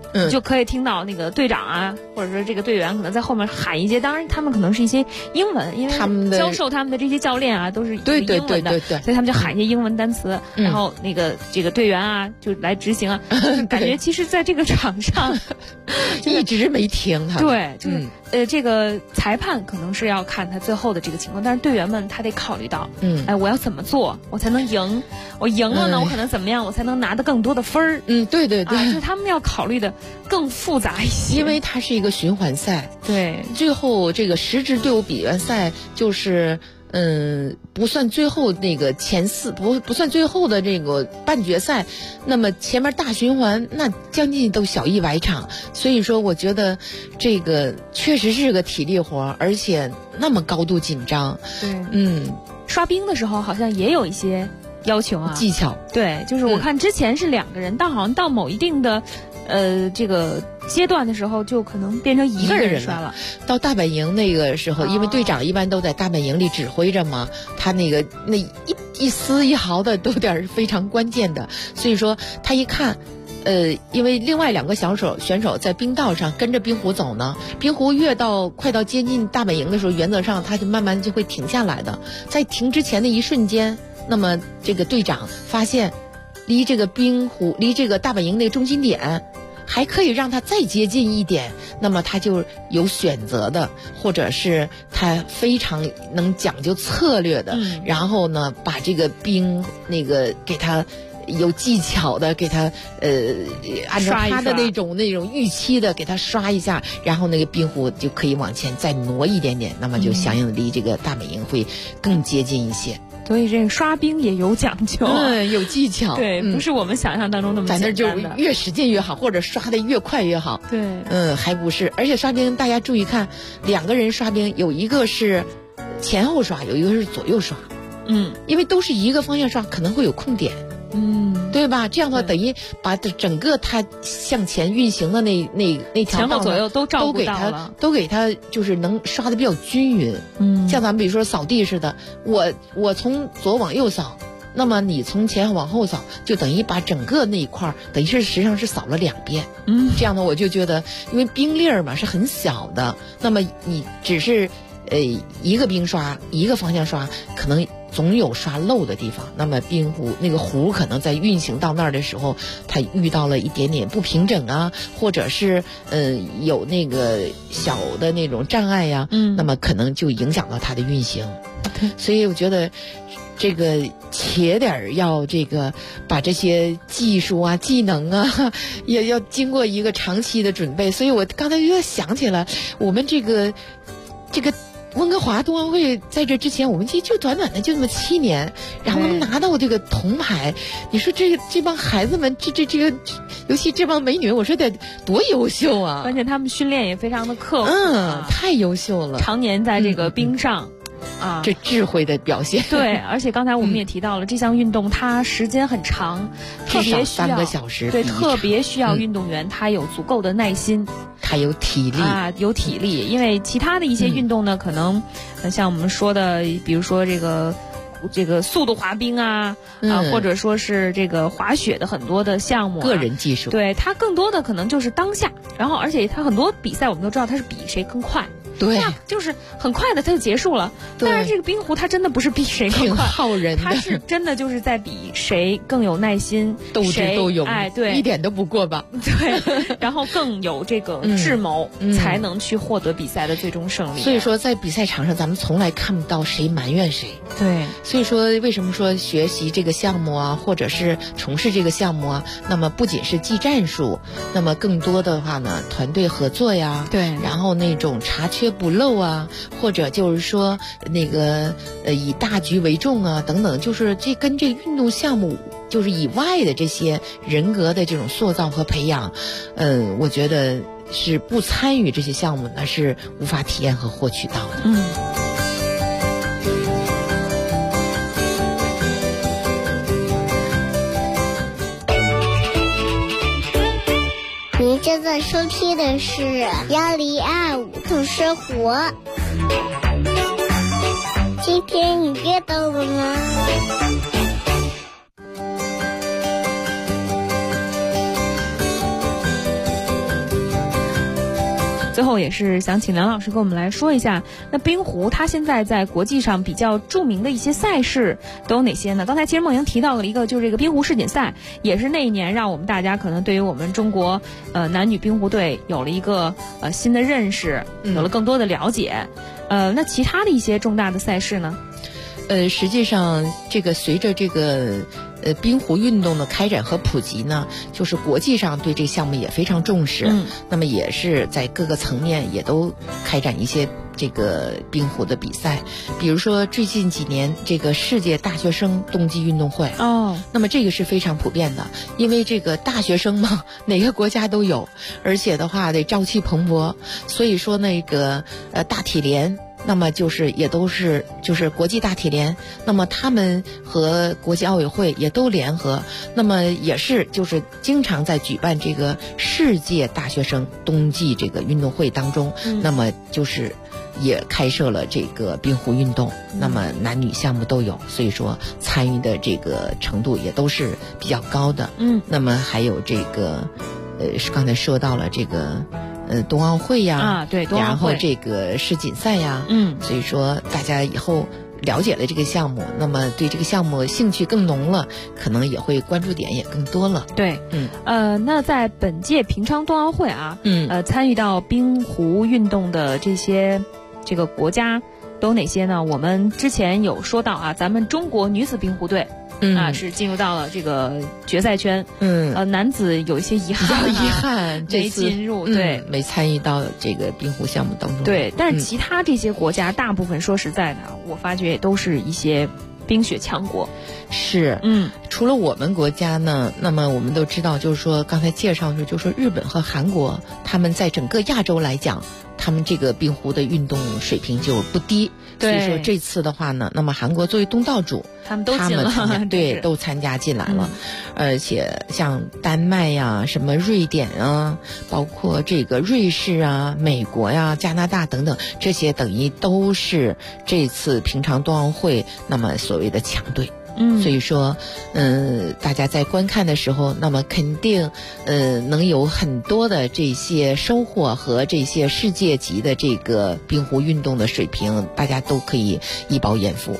你就可以听到那个队长啊，或者说这个队员可能在后面喊一些，当然他们可能是一些英文，因为他们的教授他们的这些教练啊都是英文的， 对， 所以他们就喊一些英文单词，然后那个这个队员啊就来执行啊，感觉其实在这个场上一直没停他。 对，就是这个裁判可能是要看他最后的这个情况，但是队员们他得考虑到，我要怎么做我才能赢？我赢了呢，我可能怎么样？我才能拿得更多的分儿？ 对， 就是他们要考虑的更复杂一些， 因为它是一个循环赛。 对， 最后这个10支队伍比完赛就是。不算最后那个前4，不算最后的这个半决赛，那么前面大循环那将近都小100场，所以说我觉得这个确实是个体力活，而且那么高度紧张。 对，刷冰的时候好像也有一些要求啊， 技巧。 对，就是我看之前是2个人，但好像到某一定的这个阶段的时候，就可能变成一个人刷了。 到大本营那个时候，因为队长一般都在大本营里指挥着嘛，他那一丝一毫的都点非常关键的，所以说他一看。因为另外2个选手在冰道上跟着冰壶走呢，冰壶快到接近大本营的时候，原则上他就慢慢就会停下来的。在停之前的一瞬间，那么这个队长发现离这个大本营那中心点还可以让他再接近一点，那么他就有选择的，或者是他非常能讲究策略的，然后呢把这个冰那个给他有技巧的给他按照他的那种预期的给他刷一下，然后那个冰壶就可以往前再挪一点点，那么就相应的离这个大本营会更接近一些。 所以这个刷冰也有讲究， 有技巧， 对，不是我们想象当中那么简单的。 在那就越使劲越好，或者刷的越快越好。 对， 还不是，而且刷冰大家注意看，2个人刷冰，有一个是前后刷，有一个是左右刷，因为都是一个方向刷，可能会有空点。对吧？这样的话等于把整个他向前运行的那条道前后左右都照顾到了， 都给他就是能刷的比较均匀。像咱们比如说扫地似的，我从左往右扫，那么你从前往后扫，就等于把整个那一块等于是实际上是扫了2遍。这样的我就觉得，因为冰粒儿嘛是很小的，那么你只是一个冰刷一个方向刷，可能总有刷漏的地方，那么冰壶那个壶可能在运行到那儿的时候，它遇到了一点点不平整啊，或者是有那个小的那种障碍呀，那么可能就影响到它的运行。所以我觉得这个且点要这个把这些技术啊技能啊也要经过一个长期的准备。所以我刚才又想起了我们这个温哥华冬奥会在这之前，我们就短短的就那么7年，然后能拿到这个铜牌，你说这帮孩子们，这个，尤其这帮美女，我说得多优秀啊！ 关键他们训练也非常的刻苦， 太优秀了， 常年在这个冰上。 这智慧的表现。 对，而且刚才我们也提到了，这项运动它时间很长，特别需要 3个小时， 对，特别需要运动员他有足够的耐心， 他有体力有体力。因为其他的一些运动呢，可能像我们说的，比如说这个速度滑冰啊，或者说是这个滑雪的很多的项目， 个人技术， 对，它更多的可能就是当下，然后而且它很多比赛我们都知道它是比谁更快。 对， 就是很快的它就结束了。但是这个冰壶它真的不是比谁更快， 挺耗人的， 它是真的就是在比谁更有耐心， 斗智斗勇， 对， 一点都不过吧？ 对，然后更有这个智谋，才能去获得比赛的最终胜利。 所以说，在比赛场上，咱们从来看不到谁埋怨谁。 对， 所以说为什么说学习这个项目啊，或者是从事这个项目啊，那么不仅是技战术，那么更多的话呢，团队合作呀， 对， 然后那种查缺补漏啊，或者就是说那个以大局为重啊等等，就是这跟这个运动项目就是以外的这些人格的这种塑造和培养，我觉得是不参与这些项目呢是无法体验和获取到的。 您正在收听的是1025懂生活。今天你阅到了吗？ 最后也是想请梁老师跟我们来说一下，那冰壶它现在在国际上比较著名的一些赛事都有哪些呢？刚才其实梦莹提到了一个，就是这个冰壶世锦赛，也是那一年让我们大家可能对于我们中国男女冰壶队有了一个新的认识，有了更多的了解。那其他的一些重大的赛事呢？ 实际上这个随着这个冰壶运动的开展和普及呢，就是国际上对这个项目也非常重视，那么也是在各个层面也都开展一些这个冰壶的比赛，比如说最近几年这个世界大学生冬季运动会那么这个是非常普遍的，因为这个大学生嘛，哪个国家都有，而且的话得朝气蓬勃，所以说那个大体联。那么也都是国际大体联，那么他们和国际奥委会也都联合，那么也是经常在举办这个世界大学生冬季这个运动会当中，那么也开设了这个冰壶运动，那么男女项目都有，所以说参与的这个程度也都是比较高的。那么还有这个刚才说到了这个冬奥会呀， 对，冬奥会， 然后这个世锦赛呀，所以说大家以后了解了这个项目，那么对这个项目兴趣更浓了，可能也会关注点也更多了。 对，那在本届平昌冬奥会啊，参与到冰壶运动的这个国家都有哪些呢？我们之前有说到啊，咱们中国女子冰壶队。是进入到了这个决赛圈。男子有一些遗憾，没进入，对， 没参与到这个冰壶项目当中。 对，但是其他这些国家，大部分说实在的，我发觉也都是一些冰雪强国。 是，除了我们国家呢，那么我们都知道，就是说刚才介绍的时候，就是说日本和韩国，他们在整个亚洲来讲，他们这个冰壶的运动水平就不低。所以说这次的话呢，那么韩国作为东道主， 他们都进了， 对，都参加进来了。而且像丹麦呀、什么瑞典啊，包括这个瑞士啊、美国呀、加拿大等等，这些等于都是这次平昌冬奥会那么所谓的强队。所以说大家在观看的时候，那么肯定能有很多的这些收获和这些世界级的这个冰壶运动的水平，大家都可以一饱眼福。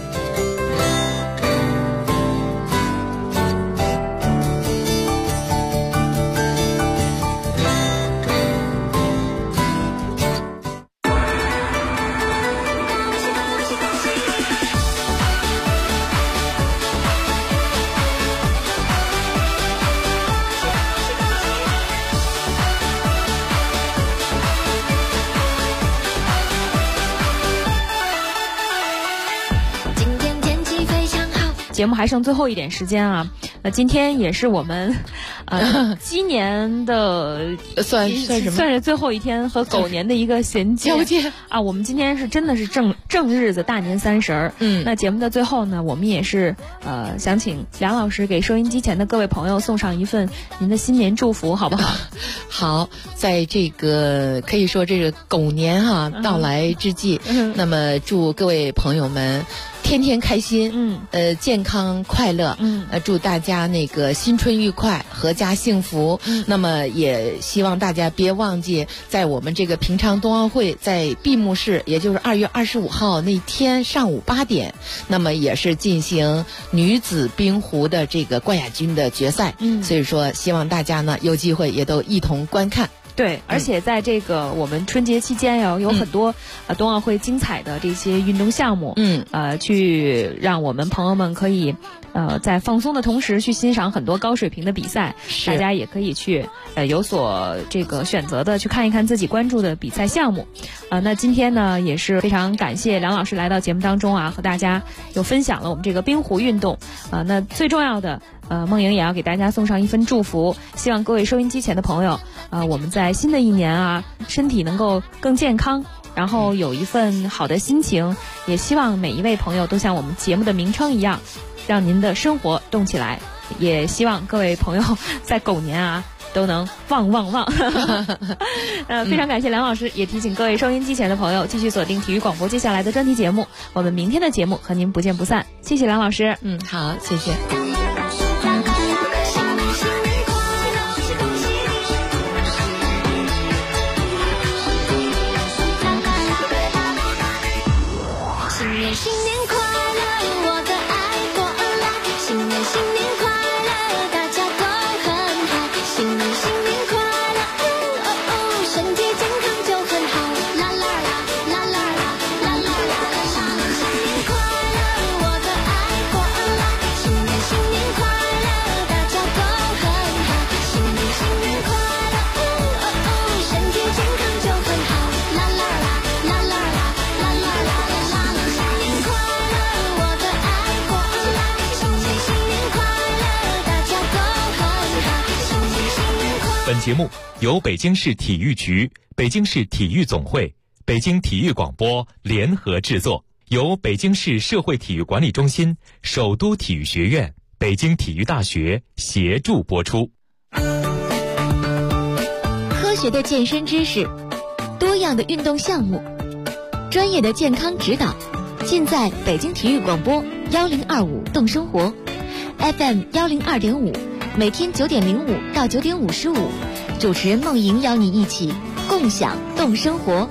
节目还剩最后一点时间啊，今天也是我们鸡年的算什么？ 算是最后一天和狗年的一个衔接啊。我们今天是真的是正日子，大年30。那节目的最后呢，我们也是想请梁老师给收音机前的各位朋友送上一份您的新年祝福，好不好？ 好，在这个可以说这个狗年到来之际，那么祝各位朋友们天天开心，健康快乐，祝大家那个新春愉快，阖家幸福。那么也希望大家别忘记，在我们这个平昌冬奥会在闭幕式，也就是2月25号那天上午8点，那么也是进行女子冰壶的这个冠亚军的决赛。所以说希望大家呢有机会也都一同观看。 对，而且在这个我们春节期间有很多冬奥会精彩的这些运动项目，去让我们朋友们可以在放松的同时去欣赏很多高水平的比赛，大家也可以去有所这个选择的去看一看自己关注的比赛项目。那今天呢也是非常感谢梁老师来到节目当中啊，和大家又分享了我们这个冰壶运动。那最重要的梦莹也要给大家送上一份祝福，希望各位收音机前的朋友我们在新的一年啊，身体能够更健康，然后有一份好的心情，也希望每一位朋友都像我们节目的名称一样，让您的生活动起来，也希望各位朋友在狗年啊都能旺旺旺。非常感谢梁老师，也提醒各位收音机前的朋友继续锁定体育广播接下来的专题节目，我们明天的节目和您不见不散。谢谢梁老师。 好，谢谢。 节目由北京市体育局、北京市体育总会、北京体育广播联合制作，由北京市社会体育管理中心、首都体育学院、北京体育大学协助播出。 科学的健身知识，多样的运动项目，专业的健康指导，尽在北京体育广播1025动生活 FM 102.5，每天9点05到9点55，主持人梦莹邀你一起共享动生活。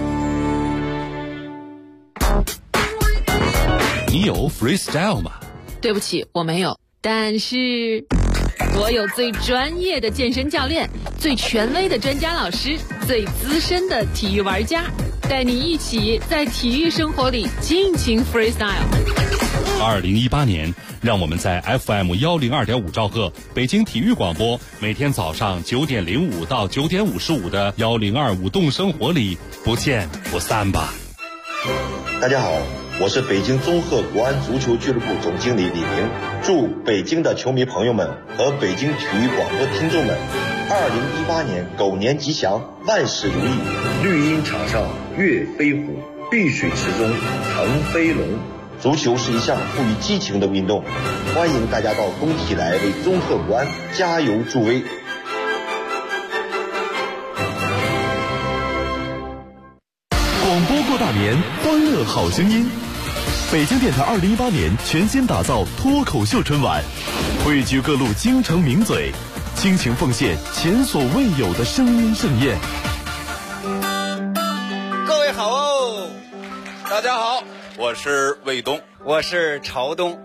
你有 freestyle 吗？ 对不起，我没有，但是我有最专业的健身教练，最权威的专家老师，最资深的体育玩家，带你一起在体育生活里尽情 freestyle。 2018年，让我们在 FM 102.5兆赫北京体育广播，每天早上9点05到9点55的1025动生活里不见不散吧。 大家好，我是北京综合国安足球俱乐部总经理李明，祝北京的球迷朋友们和北京体育广播听众们2018年狗年吉祥，万事如意，绿茵场上跃飞虎，碧水池中腾飞龙。足球是一项富于激情的运动，欢迎大家到工体来为综合国安加油助威。 广播过大年，欢乐好声音。北京电台2018年全新打造脱口秀春晚，汇聚各路京城名嘴，倾情奉献前所未有的声音盛宴。 各位好哦， 大家好，我是卫东， 我是朝东。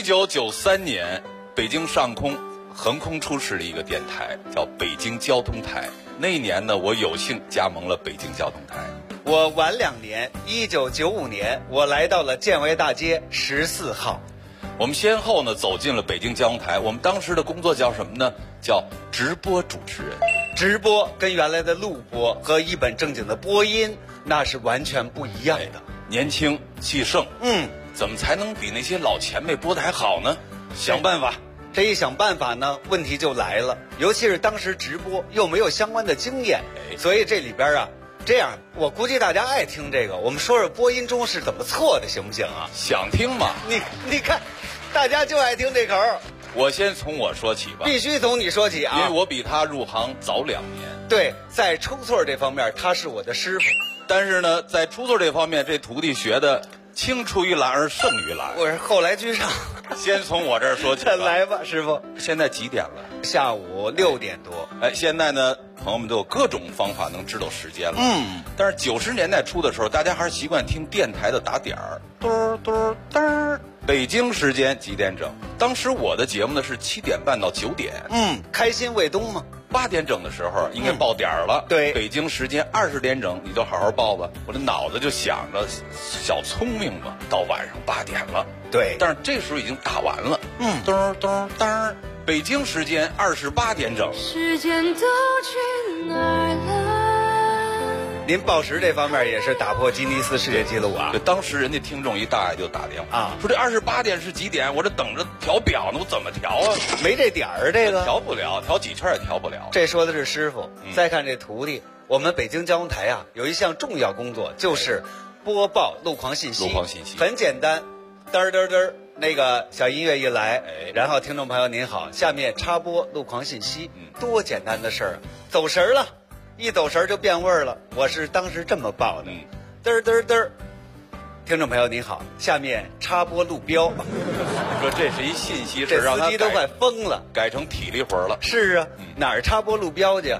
1993年，北京上空横空出世了一个电台，叫北京交通台。那一年呢，我有幸加盟了北京交通台。 我晚2年，1995年，我来到了建维大街14号。 我们先后呢走进了北京交通台。我们当时的工作叫什么呢？叫直播主持人。 直播跟原来的录播和一本正经的播音那是完全不一样的。 年轻气盛，怎么才能比那些老前辈播的还好呢？想办法。 这一想办法呢，问题就来了。尤其是当时直播又没有相关的经验，所以这里边啊，这样我估计大家爱听这个，我们说说播音中是怎么错的，行不行啊？ 想听吗？ 你看，大家就爱听这口。 我先从我说起吧。 必须从你说起啊， 因为我比他入行早2年。 对，在出错这方面他是我的师傅， 但是呢，在出错这方面，这徒弟学的青出于蓝而胜于蓝。 我是后来居上。 先从我这儿说起吧。 来吧，师傅。 现在几点了？ 下午6点多。 现在呢，朋友们都有各种方法能知道时间了。但是90年代初的时候，大家还是习惯听电台的打点儿，嘟嘟噔。北京时间几点整？当时我的节目呢是7点半到9点。 开心卫东嘛。 8点整的时候应该报点儿了。 对， 北京时间20点整，你就好好报吧。我的脑子就想着小聪明嘛，到晚上8点了。 对， 但是这时候已经打完了。咚咚噔，北京时间28点整。 时间都去哪儿了？ 您报时这方面也是打破吉尼斯世界纪录啊！ 对，当时人家听众一大爷就打电话啊， 说这28点是几点？我这等着调表呢，我怎么调啊？ 没这点儿，这个调不了，调几圈也调不了。 这说的是师傅，再看这徒弟。我们北京交通台啊，有一项重要工作，就是播报路况信息。 路况信息很简单，嘚嘚嘚，那个小音乐一来，然后听众朋友您好，下面插播路况信息，多简单的事儿，走神了。一走神就变味儿了，我是当时这么报的，嘚嘚嘚，听众朋友您好，下面插播路标。 说这是一信息， 这司机都快疯了， 改成体力活了。 是啊，哪儿插播路标去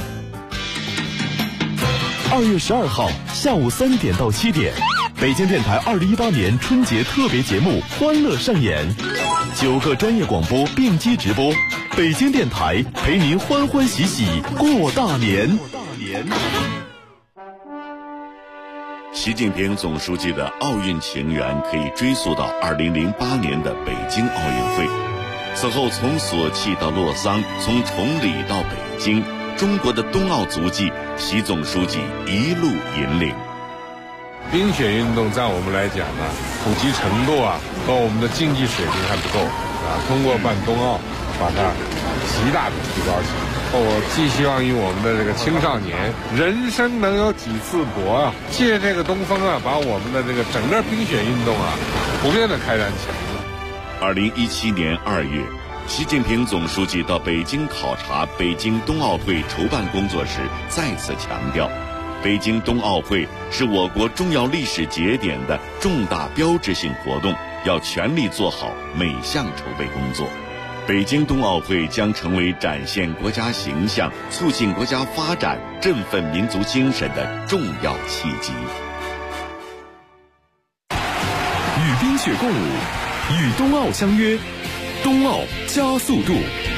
？2月12号下午3点到7点，北京电台2018年春节特别节目《欢乐上演》，9个专业广播并机直播，北京电台陪您欢欢喜喜过大年。 习近平总书记的奥运情缘可以追溯到2008年的北京奥运会，此后从索契到洛桑，从崇礼到北京，中国的冬奥足迹，习总书记一路引领。 冰雪运动在我们来讲呢，普及程度啊和我们的竞技水平还不够啊，通过办冬奥把它极大的提高起来。 我寄希望于我们的这个青少年，人生能有几次搏啊！借这个东风啊，把我们的这个整个冰雪运动啊，普遍的开展起来。 2017年2月，习近平总书记到北京考察北京冬奥会筹办工作时，再次强调，北京冬奥会是我国重要历史节点的重大标志性活动，要全力做好每项筹备工作。北京冬奥会将成为展现国家形象、促进国家发展、振奋民族精神的重要契机。 与冰雪共舞，与冬奥相约，冬奥加速度。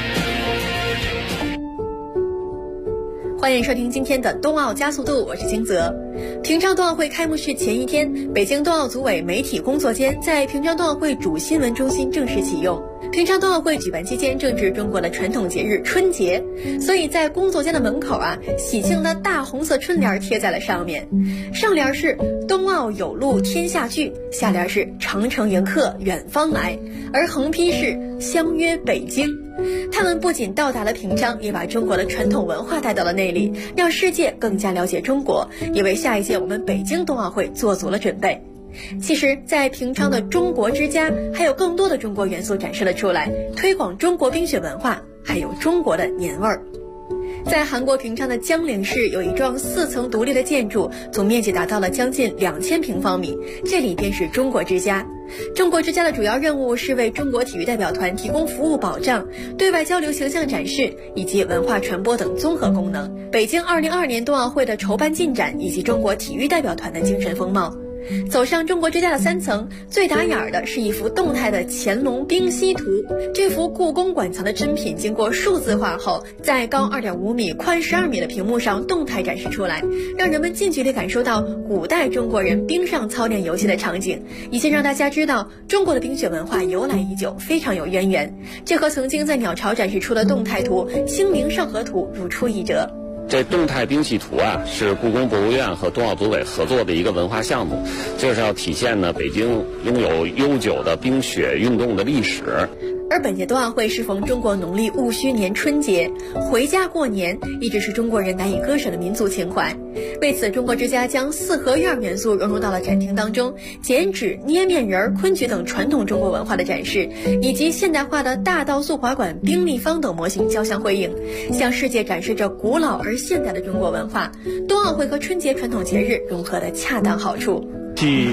欢迎收听今天的冬奥加速度，我是金泽。平昌冬奥会开幕式前一天，北京冬奥组委媒体工作间在平昌冬奥会主新闻中心正式启用。平昌冬奥会举办期间正值中国的传统节日春节，所以在工作间的门口喜庆的大红色春联贴在了上面，上联是冬奥有路天下聚，下联是长城迎客远方来，而横批是相约北京。他们不仅到达了平昌，也把中国的传统文化带到了那里，让世界更加了解中国，也为下一届我们北京冬奥会做足了准备。其实在平昌的中国之家还有更多的中国元素展示了出来，推广中国冰雪文化，还有中国的年味儿。在韩国平昌的江陵市有一幢4层独立的建筑，总面积达到了将近2000平方米，这里便是中国之家。中国之家的主要任务是为中国体育代表团提供服务保障、对外交流形象展示以及文化传播等综合功能。北京2022年冬奥会的筹办进展以及中国体育代表团的精神风貌。走上中国之家的3层，最打眼的是一幅动态的乾隆冰溪图。这幅故宫馆藏的珍品经过数字化后，在高2.5米、宽12米的屏幕上动态展示出来，让人们近距离感受到古代中国人冰上操练游戏的场景，以及让大家知道中国的冰雪文化由来已久，非常有渊源。这和曾经在鸟巢展示出的动态图《清明上河图》如出一辙。 这动态冰戏图是故宫博物院和冬奥组委合作的一个文化项目，就是要体现呢北京拥有悠久的冰雪运动的历史。 而本届冬奥会适逢中国农历戊戌年春节，回家过年一直是中国人难以割舍的民族情怀。为此，中国之家将4合院元素融入到了展厅当中，剪纸、捏面人、昆曲等传统中国文化的展示，以及现代化的大道速滑馆、冰立方等模型交相辉映，向世界展示着古老而现代的中国文化。冬奥会和春节传统节日融合的恰当好处。 继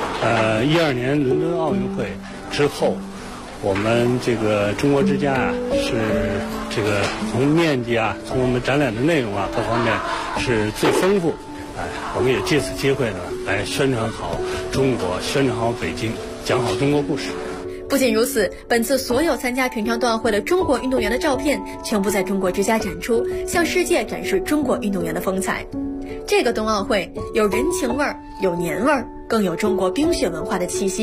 12年伦敦奥运会之后，我们这个中国之家是这个从面积从我们展览的内容各方面是最丰富。我们也借此机会呢，来宣传好中国，宣传好北京，讲好中国故事。 不仅如此，本次所有参加平昌冬奥会的中国运动员的照片全部在中国之家展出，向世界展示中国运动员的风采。这个冬奥会有人情味儿，有年味儿，更有中国冰雪文化的气息。